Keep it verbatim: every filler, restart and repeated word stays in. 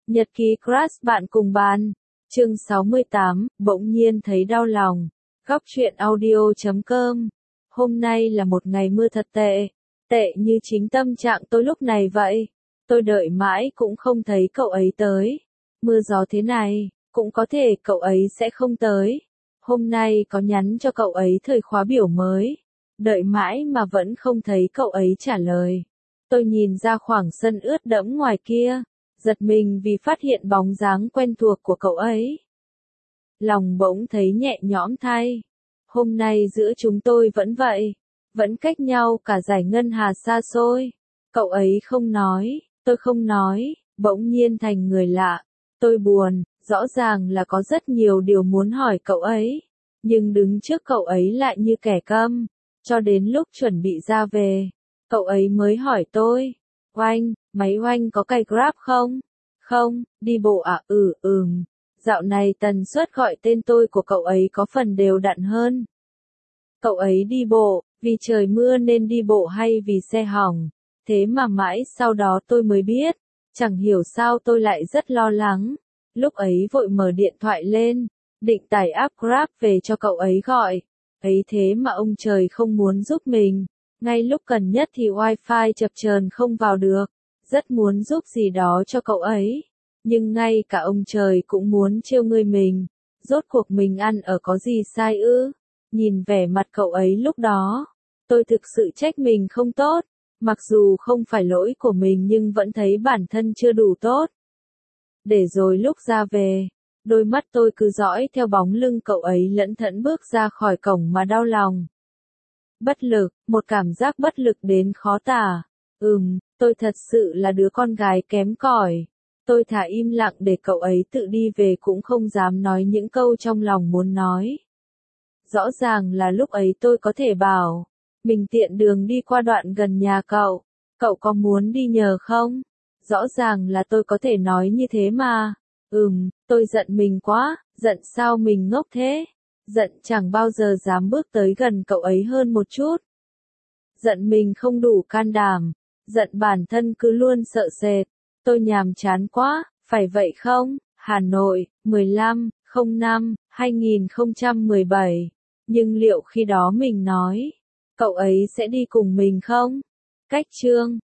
Nhật ký crush bạn cùng bàn. Chương sáu mươi tám, bỗng nhiên thấy đau lòng. Góc truyện audio chấm com. Hôm nay là một ngày mưa thật tệ. Tệ như chính tâm trạng tôi lúc này vậy. Tôi đợi mãi cũng không thấy cậu ấy tới. Mưa gió thế này, cũng có thể cậu ấy sẽ không tới. Hôm nay có nhắn cho cậu ấy thời khóa biểu mới. Đợi mãi mà vẫn không thấy cậu ấy trả lời. Tôi nhìn ra khoảng sân ướt đẫm ngoài kia, giật mình vì phát hiện bóng dáng quen thuộc của cậu ấy. Lòng bỗng thấy nhẹ nhõm thay. Hôm nay giữa chúng tôi vẫn vậy, vẫn cách nhau cả dải ngân hà xa xôi. Cậu ấy không nói, tôi không nói, bỗng nhiên thành người lạ. Tôi buồn, rõ ràng là có rất nhiều điều muốn hỏi cậu ấy, nhưng đứng trước cậu ấy lại như kẻ câm. Cho đến lúc chuẩn bị ra về, cậu ấy mới hỏi tôi, Oanh, máy Oanh có cày Grab không? Không, đi bộ à? Ừ, ừm. Dạo này tần suất gọi tên tôi của cậu ấy có phần đều đặn hơn. Cậu ấy đi bộ, vì trời mưa nên đi bộ hay vì xe hỏng? Thế mà mãi sau đó tôi mới biết. Chẳng hiểu sao tôi lại rất lo lắng. Lúc ấy vội mở điện thoại lên, định tải app Grab về cho cậu ấy gọi. Ấy thế mà ông trời không muốn giúp mình. Ngay lúc cần nhất thì wifi chập chờn không vào được. Rất muốn giúp gì đó cho cậu ấy. Nhưng ngay cả ông trời cũng muốn trêu ngươi mình. Rốt cuộc mình ăn ở có gì sai ư? Nhìn vẻ mặt cậu ấy lúc đó, tôi thực sự trách mình không tốt. Mặc dù không phải lỗi của mình nhưng vẫn thấy bản thân chưa đủ tốt. Để rồi lúc ra về, đôi mắt tôi cứ dõi theo bóng lưng cậu ấy lẫn thẫn bước ra khỏi cổng mà đau lòng. Bất lực, một cảm giác bất lực đến khó tả. Ừm, tôi thật sự là đứa con gái kém cỏi. Tôi thà im lặng để cậu ấy tự đi về cũng không dám nói những câu trong lòng muốn nói. Rõ ràng là lúc ấy tôi có thể bảo, mình tiện đường đi qua đoạn gần nhà cậu, cậu có muốn đi nhờ không? Rõ ràng là tôi có thể nói như thế mà. Ừm, tôi giận mình quá, giận sao mình ngốc thế? Giận chẳng bao giờ dám bước tới gần cậu ấy hơn một chút. Giận mình không đủ can đảm, giận bản thân cứ luôn sợ sệt. Tôi nhàm chán quá, phải vậy không? Hà Nội, mười lăm không năm hai nghìn không trăm mười bảy. Nhưng liệu khi đó mình nói, cậu ấy sẽ đi cùng mình không? Cách chương